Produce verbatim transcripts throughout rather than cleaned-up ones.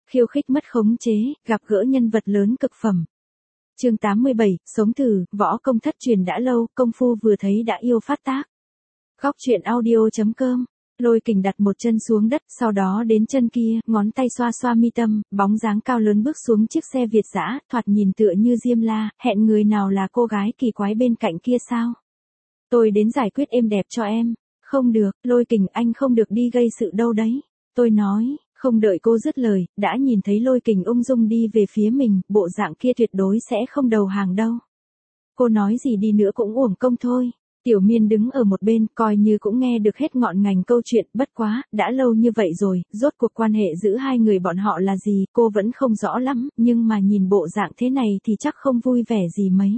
khiêu khích mất khống chế, gặp gỡ nhân vật lớn cực phẩm. Chương tám mươi bảy, sống thử, võ công thất truyền đã lâu, công phu vừa thấy đã yêu phát tác. Góc truyện audio chấm com. Lôi Kình đặt một chân xuống đất, sau đó đến chân kia, ngón tay xoa xoa mi tâm, bóng dáng cao lớn bước xuống chiếc xe Việt dã, thoạt nhìn tựa như Diêm La, hẹn người nào là cô gái kỳ quái bên cạnh kia sao? Tôi đến giải quyết êm đẹp cho em. Không được, Lôi Kình, anh không được đi gây sự đâu đấy. Tôi nói, không đợi cô dứt lời, đã nhìn thấy Lôi Kình ung dung đi về phía mình, bộ dạng kia tuyệt đối sẽ không đầu hàng đâu. Cô nói gì đi nữa cũng uổng công thôi. Tiểu Miên đứng ở một bên, coi như cũng nghe được hết ngọn ngành câu chuyện, bất quá, đã lâu như vậy rồi, rốt cuộc quan hệ giữa hai người bọn họ là gì, cô vẫn không rõ lắm, nhưng mà nhìn bộ dạng thế này thì chắc không vui vẻ gì mấy.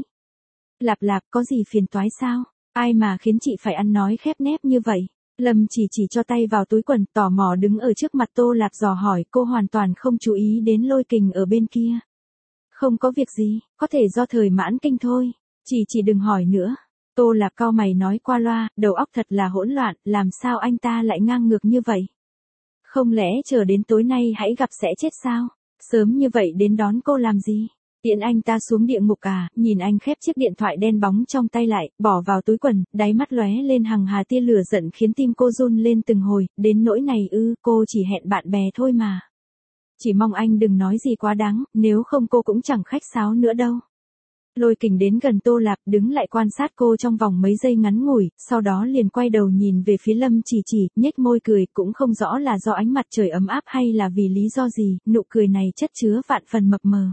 Lạp Lạp, có gì phiền toái sao? Ai mà khiến chị phải ăn nói khép nép như vậy? Lâm Chỉ Chỉ cho tay vào túi quần, tò mò đứng ở trước mặt Tô Lạp dò hỏi, cô hoàn toàn không chú ý đến Lôi Kình ở bên kia. Không có việc gì, có thể do thời mãn kinh thôi, Chỉ Chỉ đừng hỏi nữa. Tô Lạp cau mày nói qua loa, đầu óc thật là hỗn loạn, làm sao anh ta lại ngang ngược như vậy? Không lẽ chờ đến tối nay hãy gặp sẽ chết sao? Sớm như vậy đến đón cô làm gì? Tiện anh ta xuống địa ngục à? Nhìn anh khép chiếc điện thoại đen bóng trong tay lại, bỏ vào túi quần, đáy mắt lóe lên hằng hà tia lửa giận khiến tim cô run lên từng hồi, đến nỗi này ư, cô chỉ hẹn bạn bè thôi mà. Chỉ mong anh đừng nói gì quá đáng, nếu không cô cũng chẳng khách sáo nữa đâu. Lôi Kình đến gần Tô Lạp, đứng lại quan sát cô trong vòng mấy giây ngắn ngủi, sau đó liền quay đầu nhìn về phía Lâm Chỉ Chỉ, nhếch môi cười, cũng không rõ là do ánh mặt trời ấm áp hay là vì lý do gì, nụ cười này chất chứa vạn phần mập mờ.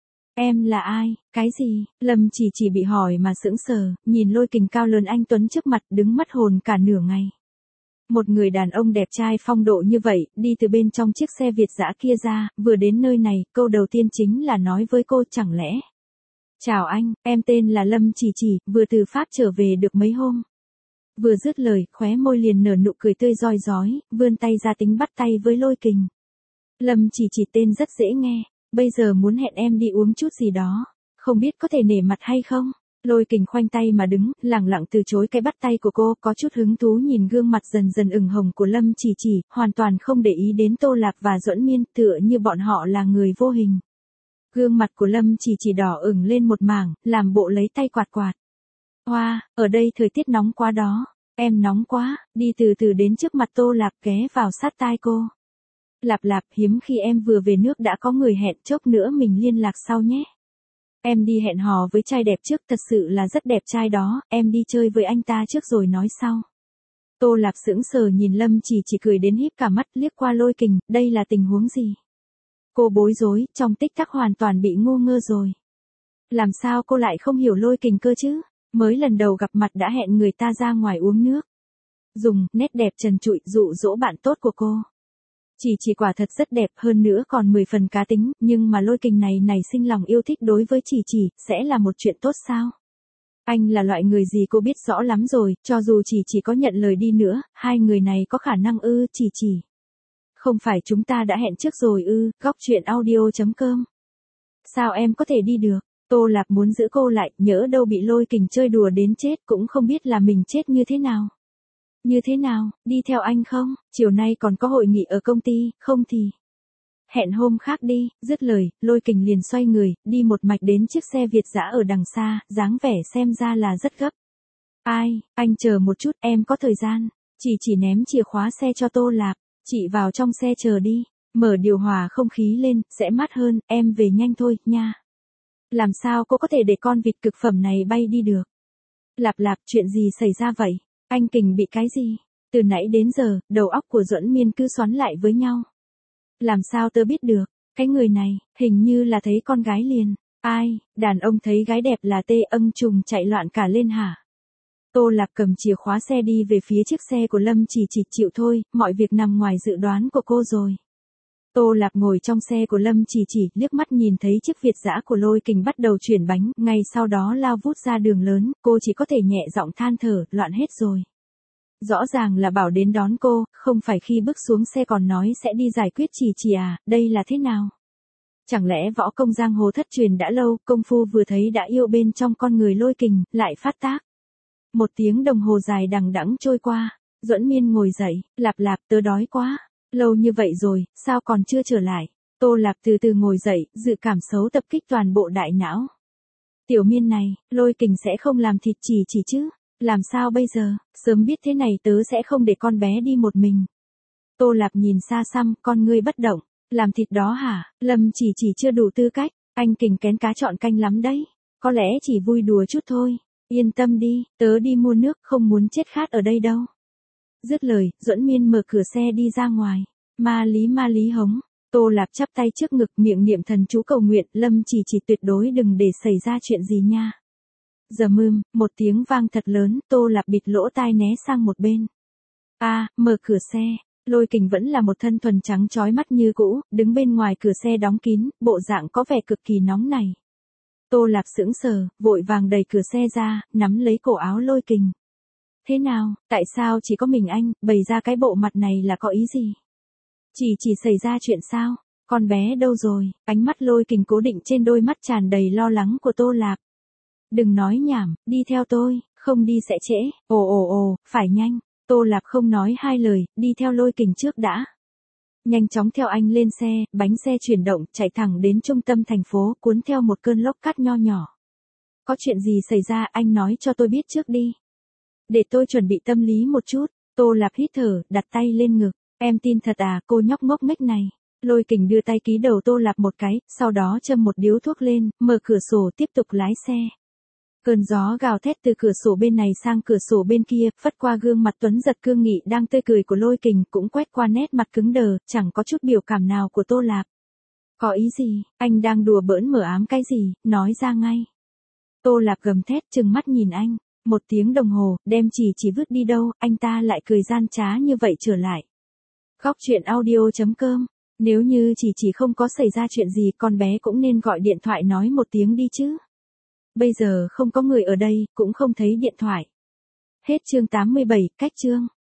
Em là ai? Cái gì? Lâm Chỉ Chỉ bị hỏi mà sững sờ, nhìn Lôi Kình cao lớn anh tuấn trước mặt, đứng mất hồn cả nửa ngày. Một người đàn ông đẹp trai phong độ như vậy, đi từ bên trong chiếc xe Việt dã kia ra, vừa đến nơi này, câu đầu tiên chính là nói với cô, chẳng lẽ... Chào anh, em tên là Lâm Chỉ Chỉ, vừa từ Pháp trở về được mấy hôm. Vừa dứt lời, khóe môi liền nở nụ cười tươi rói rói, vươn tay ra tính bắt tay với Lôi Kình. Lâm Chỉ Chỉ tên rất dễ nghe, bây giờ muốn hẹn em đi uống chút gì đó, không biết có thể nể mặt hay không? Lôi Kình khoanh tay mà đứng, lẳng lặng từ chối cái bắt tay của cô, có chút hứng thú nhìn gương mặt dần dần ửng hồng của Lâm Chỉ Chỉ, hoàn toàn không để ý đến Tô Lạp và Duẫn Miên, tựa như bọn họ là người vô hình. Gương mặt của Lâm Chỉ Chỉ đỏ ửng lên một mảng, làm bộ lấy tay quạt quạt. Hoa, wow, ở đây thời tiết nóng quá đó, em nóng quá, đi từ từ đến trước mặt Tô Lạp ghé vào sát tai cô. Lạp Lạp, hiếm khi em vừa về nước đã có người hẹn, chốc nữa mình liên lạc sau nhé. Em đi hẹn hò với trai đẹp trước, thật sự là rất đẹp trai đó, em đi chơi với anh ta trước rồi nói sau. Tô Lạp sững sờ nhìn Lâm Chỉ Chỉ cười đến híp cả mắt, liếc qua Lôi Kình, đây là tình huống gì? Cô bối rối, trong tích tắc hoàn toàn bị ngu ngơ rồi. Làm sao cô lại không hiểu Lôi Kình cơ chứ? Mới lần đầu gặp mặt đã hẹn người ta ra ngoài uống nước. Dùng nét đẹp trần trụi dụ dỗ bạn tốt của cô. Chỉ Chỉ quả thật rất đẹp, hơn nữa còn mười phần cá tính, nhưng mà Lôi Kình này nảy sinh lòng yêu thích đối với Chỉ Chỉ, sẽ là một chuyện tốt sao? Anh là loại người gì cô biết rõ lắm rồi, cho dù Chỉ Chỉ có nhận lời đi nữa, hai người này có khả năng ư? Chỉ Chỉ. Không phải chúng ta đã hẹn trước rồi ư? Góc truyện audio chấm com. Sao em có thể đi được? Tô Lạp muốn giữ cô lại, nhỡ đâu bị Lôi Kình chơi đùa đến chết, cũng không biết là mình chết như thế nào. Như thế nào, đi theo anh không? Chiều nay còn có hội nghị ở công ty, không thì... Hẹn hôm khác đi, dứt lời, Lôi Kình liền xoay người, đi một mạch đến chiếc xe Việt dã ở đằng xa, dáng vẻ xem ra là rất gấp. Ai, anh chờ một chút, em có thời gian. Chỉ Chỉ ném chìa khóa xe cho Tô Lạp. Chị vào trong xe chờ đi, mở điều hòa không khí lên, sẽ mát hơn, em về nhanh thôi, nha. Làm sao cô có thể để con vịt cực phẩm này bay đi được? Lạp Lạp, chuyện gì xảy ra vậy? Anh Kình bị cái gì? Từ nãy đến giờ, đầu óc của Duẫn Miên cứ xoắn lại với nhau. Làm sao tớ biết được? Cái người này, hình như là thấy con gái liền. Ai, đàn ông thấy gái đẹp là tê âng trùng chạy loạn cả lên hả? Tô Lạp cầm chìa khóa xe đi về phía chiếc xe của Lâm Chỉ Chỉ, chịu thôi, mọi việc nằm ngoài dự đoán của cô rồi. Tô Lạp ngồi trong xe của Lâm Chỉ Chỉ, liếc mắt nhìn thấy chiếc Việt dã của Lôi Kình bắt đầu chuyển bánh, ngay sau đó lao vút ra đường lớn, cô chỉ có thể nhẹ giọng than thở, loạn hết rồi. Rõ ràng là bảo đến đón cô, không phải khi bước xuống xe còn nói sẽ đi giải quyết Chỉ Chỉ à, đây là thế nào? Chẳng lẽ võ công giang hồ thất truyền đã lâu, công phu vừa thấy đã yêu bên trong con người Lôi Kình, lại phát tác. Một tiếng đồng hồ dài đằng đẵng trôi qua, Duẫn Miên ngồi dậy, Lạp Lạp, tớ đói quá, lâu như vậy rồi, sao còn chưa trở lại? Tô Lạp từ từ ngồi dậy, dự cảm xấu tập kích toàn bộ đại não. Tiểu Miên này, Lôi Kình sẽ không làm thịt chỉ chỉ chứ? Làm sao bây giờ, sớm biết thế này tớ sẽ không để con bé đi một mình. Tô Lạp nhìn xa xăm, con ngươi bất động. Làm thịt đó hả? Lâm chỉ chỉ chưa đủ tư cách, anh Kình kén cá chọn canh lắm đấy. Có lẽ chỉ vui đùa chút thôi. Yên tâm đi, tớ đi mua nước, không muốn chết khát ở đây đâu. Dứt lời, Duẫn Miên mở cửa xe đi ra ngoài. Ma lý ma lý hống. Tô Lạp chắp tay trước ngực, miệng niệm thần chú cầu nguyện, Lâm chỉ chỉ tuyệt đối đừng để xảy ra chuyện gì nha. Giờ mưm, một tiếng vang thật lớn, Tô Lạp bịt lỗ tai né sang một bên. A, à, mở cửa xe. Lôi Kình vẫn là một thân thuần trắng chói mắt như cũ, đứng bên ngoài cửa xe đóng kín, bộ dạng có vẻ cực kỳ nóng này. Tô Lạp sững sờ, vội vàng đẩy cửa xe ra, nắm lấy cổ áo Lôi Kình. Thế nào, tại sao chỉ có mình anh, bày ra cái bộ mặt này là có ý gì? Chỉ chỉ xảy ra chuyện sao? Con bé đâu rồi? Ánh mắt Lôi Kình cố định trên đôi mắt tràn đầy lo lắng của Tô Lạp. Đừng nói nhảm, đi theo tôi, không đi sẽ trễ. Ồ ồ ồ, phải nhanh. Tô Lạp không nói hai lời, đi theo Lôi Kình trước đã. Nhanh chóng theo anh lên xe, bánh xe chuyển động, chạy thẳng đến trung tâm thành phố, cuốn theo một cơn lốc cát nho nhỏ. Có chuyện gì xảy ra, anh nói cho tôi biết trước đi. Để tôi chuẩn bị tâm lý một chút. Tô Lạp hít thở, đặt tay lên ngực. Em tin thật à, cô nhóc ngốc nghếch này. Lôi Kình đưa tay ký đầu Tô Lạp một cái, sau đó châm một điếu thuốc lên, mở cửa sổ tiếp tục lái xe. Cơn gió gào thét từ cửa sổ bên này sang cửa sổ bên kia, phất qua gương mặt tuấn giật cương nghị đang tươi cười của Lôi Kình, cũng quét qua nét mặt cứng đờ, chẳng có chút biểu cảm nào của Tô Lạp. Có ý gì, anh đang đùa bỡn mở ám cái gì, nói ra ngay. Tô Lạp gầm thét trừng mắt nhìn anh, một tiếng đồng hồ, đem chỉ chỉ vứt đi đâu, anh ta lại cười gian trá như vậy trở lại. Góc truyện audio chấm com. Nếu như chỉ chỉ không có xảy ra chuyện gì, con bé cũng nên gọi điện thoại nói một tiếng đi chứ. Bây giờ không có người ở đây, cũng không thấy điện thoại. Hết chương tám mươi bảy, cách chương.